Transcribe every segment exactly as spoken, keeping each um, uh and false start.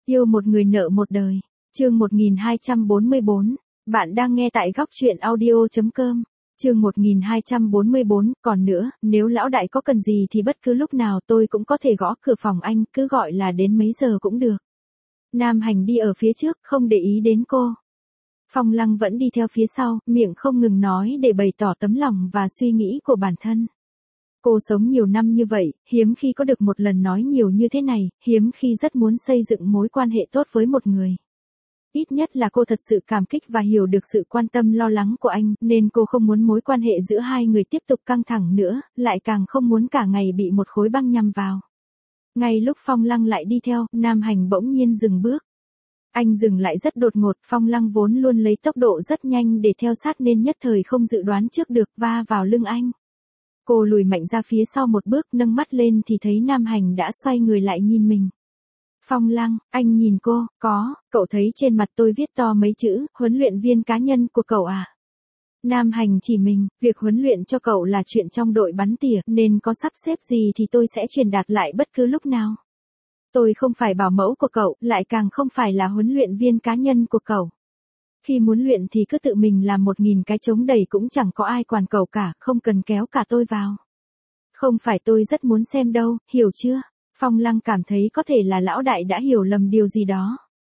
Yêu một người nợ một đời. Chương một nghìn hai trăm bốn mươi bốn. Bạn đang nghe tại góc truyện audio chấm com. Chương một nghìn hai trăm bốn mươi bốn. Còn nữa, nếu lão đại có cần gì thì bất cứ lúc nào tôi cũng có thể gõ cửa phòng anh, cứ gọi là đến mấy giờ cũng được. Nam Hành đi ở phía trước, không để ý đến cô. Phong Lăng vẫn đi theo phía sau, miệng không ngừng nói để bày tỏ tấm lòng và suy nghĩ của bản thân. Cô sống nhiều năm như vậy, hiếm khi có được một lần nói nhiều như thế này, hiếm khi rất muốn xây dựng mối quan hệ tốt với một người. Ít nhất là cô thật sự cảm kích và hiểu được sự quan tâm lo lắng của anh, nên cô không muốn mối quan hệ giữa hai người tiếp tục căng thẳng nữa, lại càng không muốn cả ngày bị một khối băng nhằm vào. Ngay lúc Phong Lăng lại đi theo, Nam Hành bỗng nhiên dừng bước. Anh dừng lại rất đột ngột, Phong Lăng vốn luôn lấy tốc độ rất nhanh để theo sát nên nhất thời không dự đoán trước được va vào lưng anh. Cô lùi mạnh ra phía sau một bước, nâng mắt lên thì thấy Nam Hành đã xoay người lại nhìn mình. Phong Lăng, anh nhìn cô, có, cậu thấy trên mặt tôi viết to mấy chữ, huấn luyện viên cá nhân của cậu à? Nam Hành chỉ mình, việc huấn luyện cho cậu là chuyện trong đội bắn tỉa, nên có sắp xếp gì thì tôi sẽ truyền đạt lại bất cứ lúc nào. Tôi không phải bảo mẫu của cậu, lại càng không phải là huấn luyện viên cá nhân của cậu. Khi muốn luyện thì cứ tự mình làm một nghìn cái chống đẩy cũng chẳng có ai quản cậu cả, không cần kéo cả tôi vào. Không phải tôi rất muốn xem đâu, hiểu chưa? Phong Lăng cảm thấy có thể là lão đại đã hiểu lầm điều gì đó.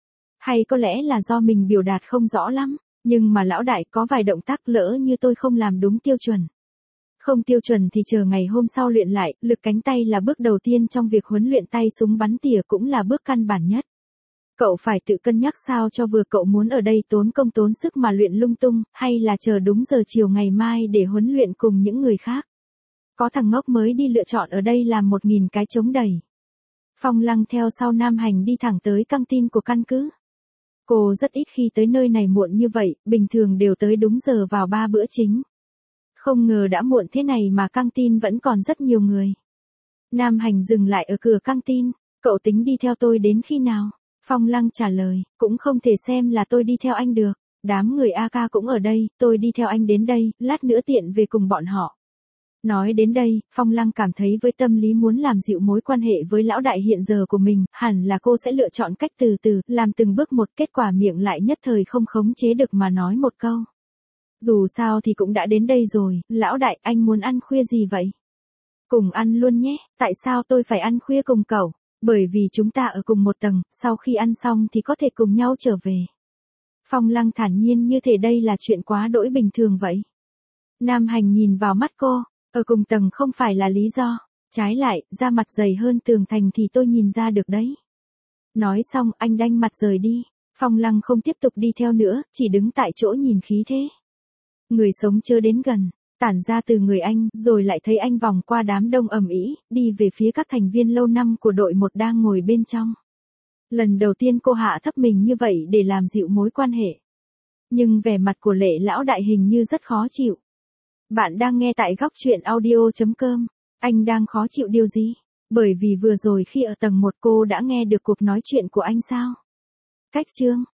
Hay có lẽ là do mình biểu đạt không rõ lắm, nhưng mà lão đại có vài động tác lỡ như tôi không làm đúng tiêu chuẩn. Không tiêu chuẩn thì chờ ngày hôm sau luyện lại, lực cánh tay là bước đầu tiên trong việc huấn luyện tay súng bắn tỉa cũng là bước căn bản nhất. Cậu phải tự cân nhắc sao cho vừa, cậu muốn ở đây tốn công tốn sức mà luyện lung tung, hay là chờ đúng giờ chiều ngày mai để huấn luyện cùng những người khác. Có thằng ngốc mới đi lựa chọn ở đây làm một nghìn cái chống đẩy. Phong Lăng theo sau Nam Hành đi thẳng tới căng tin của căn cứ. Cô rất ít khi tới nơi này muộn như vậy, bình thường đều tới đúng giờ vào ba bữa chính. Không ngờ đã muộn thế này mà căng tin vẫn còn rất nhiều người. Nam Hành dừng lại ở cửa căng tin, cậu tính đi theo tôi đến khi nào? Phong Lăng trả lời, cũng không thể xem là tôi đi theo anh được, đám người a ca cũng ở đây, tôi đi theo anh đến đây, lát nữa tiện về cùng bọn họ. Nói đến đây, Phong Lăng cảm thấy với tâm lý muốn làm dịu mối quan hệ với lão đại hiện giờ của mình, hẳn là cô sẽ lựa chọn cách từ từ, làm từng bước một, kết quả miệng lại nhất thời không khống chế được mà nói một câu. Dù sao thì cũng đã đến đây rồi, lão đại, anh muốn ăn khuya gì vậy? Cùng ăn luôn nhé, tại sao tôi phải ăn khuya cùng cậu? Bởi vì chúng ta ở cùng một tầng, sau khi ăn xong thì có thể cùng nhau trở về. Phong Lăng thản nhiên như thể đây là chuyện quá đỗi bình thường vậy. Nam Hành nhìn vào mắt cô, ở cùng tầng không phải là lý do, trái lại, da mặt dày hơn tường thành thì tôi nhìn ra được đấy. Nói xong anh đanh mặt rời đi, Phong Lăng không tiếp tục đi theo nữa, chỉ đứng tại chỗ nhìn khí thế. Người sống chưa đến gần, tản ra từ người anh, rồi lại thấy anh vòng qua đám đông ầm ĩ, đi về phía các thành viên lâu năm của đội một đang ngồi bên trong. Lần đầu tiên cô hạ thấp mình như vậy để làm dịu mối quan hệ. Nhưng vẻ mặt của Lệ lão đại hình như rất khó chịu. Bạn đang nghe tại góc truyện audio chấm com. Anh đang khó chịu điều gì? Bởi vì vừa rồi khi ở tầng một cô đã nghe được cuộc nói chuyện của anh sao? Cách chương